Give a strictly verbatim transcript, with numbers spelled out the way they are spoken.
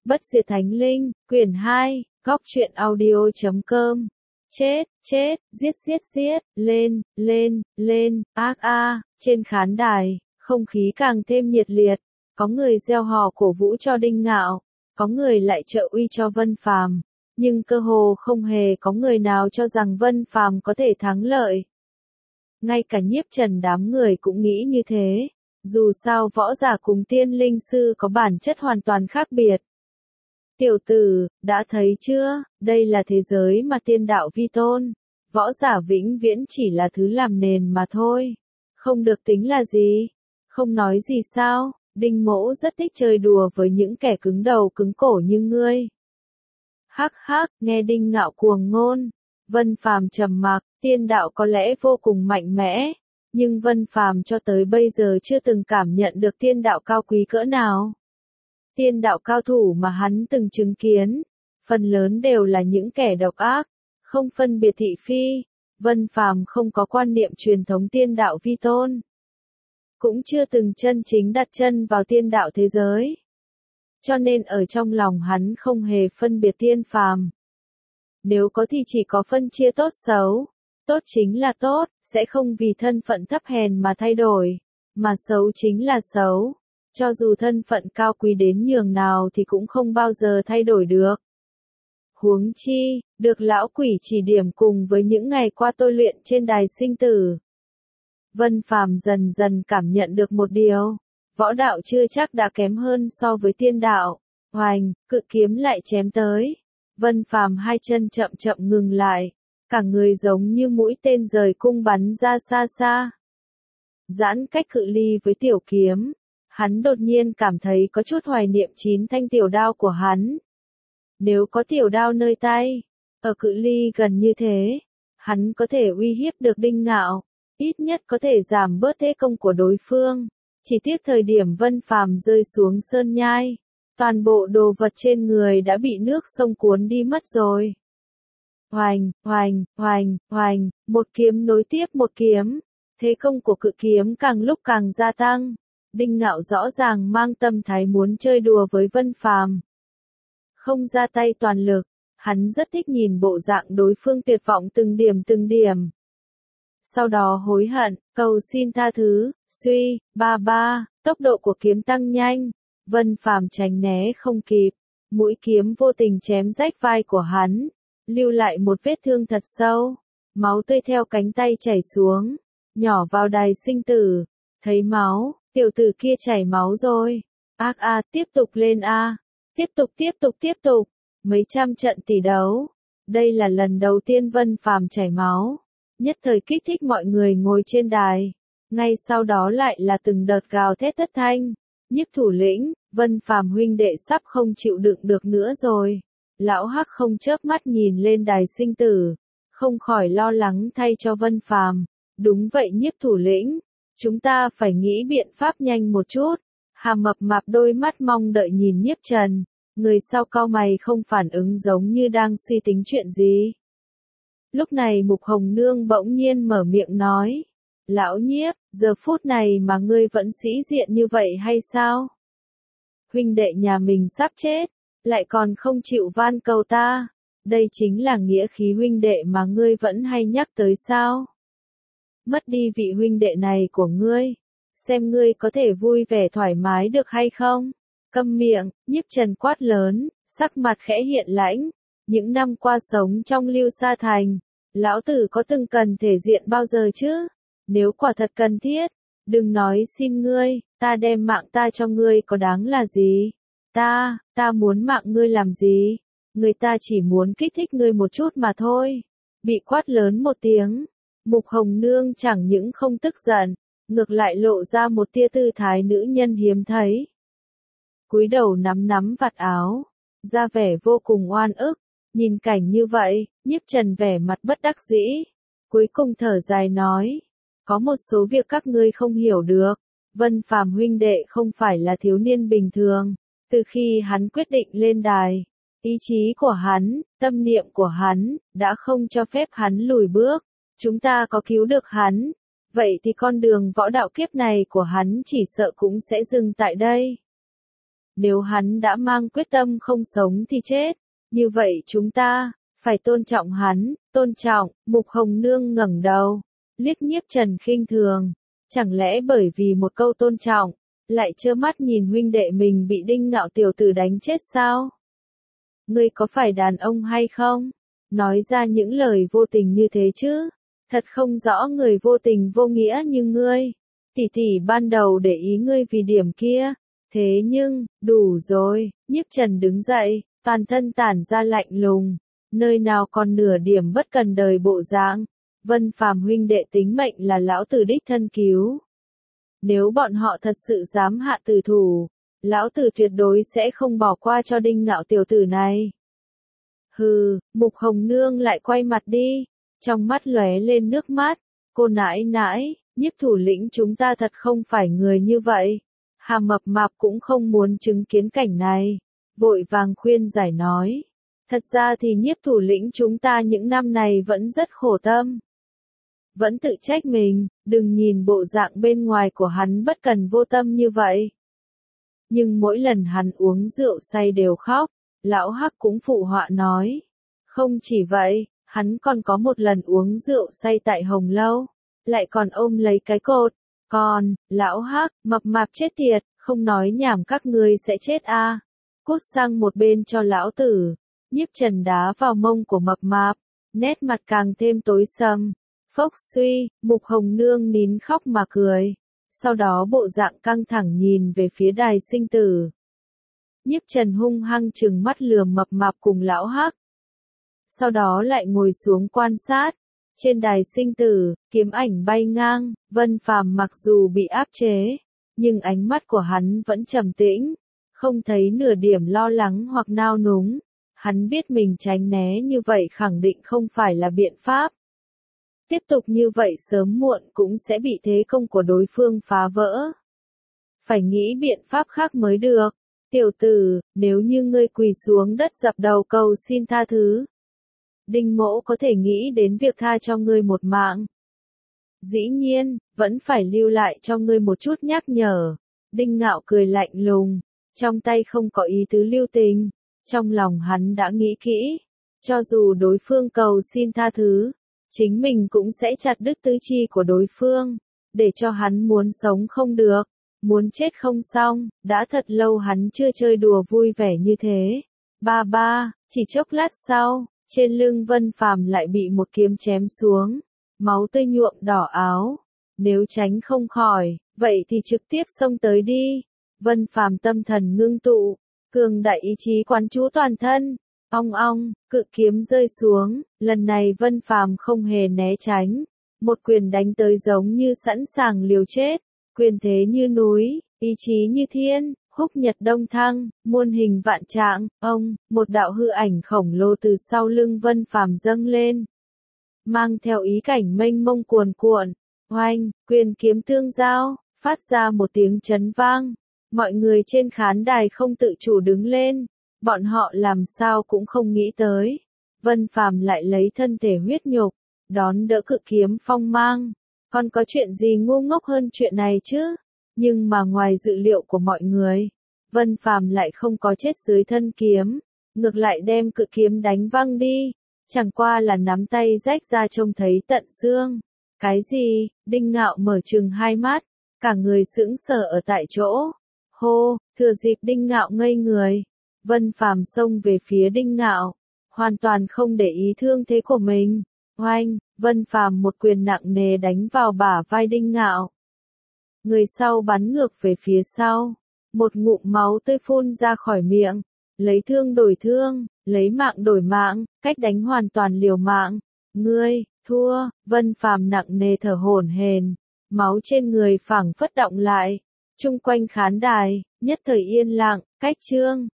Bất diệt thánh linh, quyển hai, góc truyện audio chấm com. Chết, chết, giết giết giết, lên, lên, lên, ác a, trên khán đài, không khí càng thêm nhiệt liệt, có người reo hò cổ vũ cho Đinh Ngạo, có người lại trợ uy cho Vân Phàm, nhưng cơ hồ không hề có người nào cho rằng Vân Phàm có thể thắng lợi. Ngay cả Nhiếp Trần đám người cũng nghĩ như thế, dù sao võ giả cùng tiên linh sư có bản chất hoàn toàn khác biệt. Tiểu tử, đã thấy chưa, đây là thế giới mà tiên đạo vi tôn, võ giả vĩnh viễn chỉ là thứ làm nền mà thôi, không được tính là gì, không nói gì sao, Đinh Mỗ rất thích chơi đùa với những kẻ cứng đầu cứng cổ như ngươi. Hắc hắc, nghe Đinh Ngạo cuồng ngôn, Vân Phàm trầm mặc, tiên đạo có lẽ vô cùng mạnh mẽ, nhưng Vân Phàm cho tới bây giờ chưa từng cảm nhận được tiên đạo cao quý cỡ nào. Tiên đạo cao thủ mà hắn từng chứng kiến, phần lớn đều là những kẻ độc ác, không phân biệt thị phi. Vân Phàm không có quan niệm truyền thống tiên đạo vi tôn, cũng chưa từng chân chính đặt chân vào tiên đạo thế giới, cho nên ở trong lòng hắn không hề phân biệt tiên phàm. Nếu có thì chỉ có phân chia tốt xấu, tốt chính là tốt, sẽ không vì thân phận thấp hèn mà thay đổi, mà xấu chính là xấu. Cho dù thân phận cao quý đến nhường nào thì cũng không bao giờ thay đổi được. Huống chi, được lão quỷ chỉ điểm cùng với những ngày qua tôi luyện trên đài sinh tử. Vân Phàm dần dần cảm nhận được một điều, võ đạo chưa chắc đã kém hơn so với tiên đạo. Hoành, cự kiếm lại chém tới. Vân Phàm hai chân chậm chậm ngừng lại, cả người giống như mũi tên rời cung bắn ra xa xa. Giãn cách cự ly với tiểu kiếm. Hắn đột nhiên cảm thấy có chút hoài niệm chín thanh tiểu đao của hắn. Nếu có tiểu đao nơi tay, ở cự ly gần như thế, hắn có thể uy hiếp được Đinh Ngạo, ít nhất có thể giảm bớt thế công của đối phương. Chỉ tiếc thời điểm Vân Phàm rơi xuống sơn nhai, toàn bộ đồ vật trên người đã bị nước sông cuốn đi mất rồi. Hoành, hoành, hoành, hoành, một kiếm nối tiếp một kiếm, thế công của cự kiếm càng lúc càng gia tăng. Đinh Ngạo rõ ràng mang tâm thái muốn chơi đùa với Vân Phàm, không ra tay toàn lực, hắn rất thích nhìn bộ dạng đối phương tuyệt vọng từng điểm từng điểm. Sau đó hối hận, cầu xin tha thứ, suy, ba ba, tốc độ của kiếm tăng nhanh, Vân Phàm tránh né không kịp, mũi kiếm vô tình chém rách vai của hắn, lưu lại một vết thương thật sâu, máu tươi theo cánh tay chảy xuống, nhỏ vào đài sinh tử, thấy máu. Tiểu tử kia chảy máu rồi. Ác a, tiếp tục lên a. Tiếp tục tiếp tục tiếp tục. Mấy trăm trận tỷ đấu. Đây là lần đầu tiên Vân Phàm chảy máu. Nhất thời kích thích mọi người ngồi trên đài. Ngay sau đó lại là từng đợt gào thét thất thanh. Nhiếp thủ lĩnh, Vân Phàm huynh đệ sắp không chịu đựng được nữa rồi. Lão Hắc không chớp mắt nhìn lên đài sinh tử. Không khỏi lo lắng thay cho Vân Phàm. Đúng vậy Nhiếp thủ lĩnh. Chúng ta phải nghĩ biện pháp nhanh một chút. Hà Mập Mạp đôi mắt mong đợi nhìn Nhiếp Trần. Người sau cau mày không phản ứng giống như đang suy tính chuyện gì. Lúc này Mục Hồng Nương bỗng nhiên mở miệng nói. Lão Nhiếp, giờ phút này mà ngươi vẫn sĩ diện như vậy hay sao? Huynh đệ nhà mình sắp chết, lại còn không chịu van cầu ta. Đây chính là nghĩa khí huynh đệ mà ngươi vẫn hay nhắc tới sao? Mất đi vị huynh đệ này của ngươi, xem ngươi có thể vui vẻ thoải mái được hay không? Câm miệng, Nhiếp Trần quát lớn, sắc mặt khẽ hiện lãnh. Những năm qua sống trong Lưu Sa Thành, lão tử có từng cần thể diện bao giờ chứ? Nếu quả thật cần thiết, đừng nói xin ngươi, ta đem mạng ta cho ngươi có đáng là gì? Ta, ta muốn mạng ngươi làm gì? Người ta chỉ muốn kích thích ngươi một chút mà thôi. Bị quát lớn một tiếng. Mục Hồng Nương chẳng những không tức giận, ngược lại lộ ra một tia tư thái nữ nhân hiếm thấy. Cúi đầu nắm nắm vạt áo, ra vẻ vô cùng oan ức, nhìn cảnh như vậy, Nhiếp Trần vẻ mặt bất đắc dĩ, cuối cùng thở dài nói, có một số việc các ngươi không hiểu được, Vân Phàm huynh đệ không phải là thiếu niên bình thường, từ khi hắn quyết định lên đài, ý chí của hắn, tâm niệm của hắn, đã không cho phép hắn lùi bước. Chúng ta có cứu được hắn, vậy thì con đường võ đạo kiếp này của hắn chỉ sợ cũng sẽ dừng tại đây. Nếu hắn đã mang quyết tâm không sống thì chết, như vậy chúng ta phải tôn trọng hắn, tôn trọng. Mục Hồng Nương ngẩng đầu, liếc Nhiếp Trần khinh thường, chẳng lẽ bởi vì một câu tôn trọng, lại trơ mắt nhìn huynh đệ mình bị Đinh Ngạo tiểu tử đánh chết sao? Ngươi có phải đàn ông hay không? Nói ra những lời vô tình như thế chứ? Thật không rõ người vô tình vô nghĩa như ngươi. Tỷ tỷ ban đầu để ý ngươi vì điểm kia. Thế nhưng, đủ rồi. Nhiếp Trần đứng dậy, toàn thân tản ra lạnh lùng. Nơi nào còn nửa điểm bất cần đời bộ dạng. Vân Phàm huynh đệ tính mệnh là lão tử đích thân cứu. Nếu bọn họ thật sự dám hạ tử thủ, lão tử tuyệt đối sẽ không bỏ qua cho Đinh Ngạo tiểu tử này. Hừ, Mục Hồng Nương lại quay mặt đi, trong mắt lóe lên nước mắt. Cô nãi nãi, Nhiếp thủ lĩnh chúng ta thật không phải người như vậy. Hà Mập Mạp cũng không muốn chứng kiến cảnh này, vội vàng khuyên giải nói. Thật ra thì Nhiếp thủ lĩnh chúng ta những năm này vẫn rất khổ tâm. Vẫn tự trách mình, đừng nhìn bộ dạng bên ngoài của hắn bất cần vô tâm như vậy. Nhưng mỗi lần hắn uống rượu say đều khóc, lão Hắc cũng phụ họa nói. Không chỉ vậy, hắn còn có một lần uống rượu say tại Hồng Lâu, lại còn ôm lấy cái cột. Còn, lão Hắc, Mập Mạp chết tiệt, không nói nhảm các ngươi sẽ chết a. À. Cút sang một bên cho lão tử. Nhiếp Trần đá vào mông của Mập Mạp, nét mặt càng thêm tối sầm. Phốc suy, Mục Hồng Nương nín khóc mà cười. Sau đó bộ dạng căng thẳng nhìn về phía đài sinh tử. Nhiếp Trần hung hăng trừng mắt lườm Mập Mạp cùng lão Hắc. Sau đó lại ngồi xuống quan sát. Trên đài sinh tử, kiếm ảnh bay ngang, Vân Phàm mặc dù bị áp chế, nhưng ánh mắt của hắn vẫn trầm tĩnh, không thấy nửa điểm lo lắng hoặc nao núng. Hắn biết mình tránh né như vậy khẳng định không phải là biện pháp. Tiếp tục như vậy sớm muộn cũng sẽ bị thế công của đối phương phá vỡ. Phải nghĩ biện pháp khác mới được. Tiểu tử, nếu như ngươi quỳ xuống đất dập đầu cầu xin tha thứ, Đinh Mỗ có thể nghĩ đến việc tha cho ngươi một mạng. Dĩ nhiên, vẫn phải lưu lại cho ngươi một chút nhắc nhở. Đinh Ngạo cười lạnh lùng, trong tay không có ý tứ lưu tình. Trong lòng hắn đã nghĩ kỹ, cho dù đối phương cầu xin tha thứ, chính mình cũng sẽ chặt đứt tứ chi của đối phương, để cho hắn muốn sống không được, muốn chết không xong. Đã thật lâu hắn chưa chơi đùa vui vẻ như thế. Ba ba, chỉ chốc lát sau, trên lưng Vân Phàm lại bị một kiếm chém xuống, máu tươi nhuộm đỏ áo. Nếu tránh không khỏi, vậy thì trực tiếp xông tới đi. Vân Phàm tâm thần ngưng tụ, cường đại ý chí quán chú toàn thân. Ong ong, cự kiếm rơi xuống, lần này Vân Phàm không hề né tránh, một quyền đánh tới giống như sẵn sàng liều chết, quyền thế như núi, ý chí như thiên, húc nhật đông thăng, muôn hình vạn trạng. Ông, một đạo hư ảnh khổng lồ từ sau lưng Vân Phàm dâng lên, mang theo ý cảnh mênh mông cuồn cuộn. Oanh, quyền kiếm tương giao, phát ra một tiếng chấn vang, mọi người trên khán đài không tự chủ đứng lên. Bọn họ làm sao cũng không nghĩ tới, Vân Phàm lại lấy thân thể huyết nhục, đón đỡ cự kiếm phong mang. Còn có chuyện gì ngu ngốc hơn chuyện này chứ? Nhưng mà ngoài dự liệu của mọi người, Vân Phàm lại không có chết dưới thân kiếm, ngược lại đem cự kiếm đánh văng đi, chẳng qua là nắm tay rách ra trông thấy tận xương. Cái gì? Đinh Ngạo mở trừng hai mắt, cả người sững sờ ở tại chỗ. Hô, thừa dịp Đinh Ngạo ngây người, Vân Phàm xông về phía Đinh Ngạo, hoàn toàn không để ý thương thế của mình. Oanh, Vân Phàm một quyền nặng nề đánh vào bả vai Đinh Ngạo. Người sau bắn ngược về phía sau, một ngụm máu tươi phun ra khỏi miệng, lấy thương đổi thương, lấy mạng đổi mạng, cách đánh hoàn toàn liều mạng. Ngươi, thua. Vân Phàm nặng nề thở hổn hển, máu trên người phảng phất đọng lại. Chung quanh khán đài, nhất thời yên lặng. Cách chương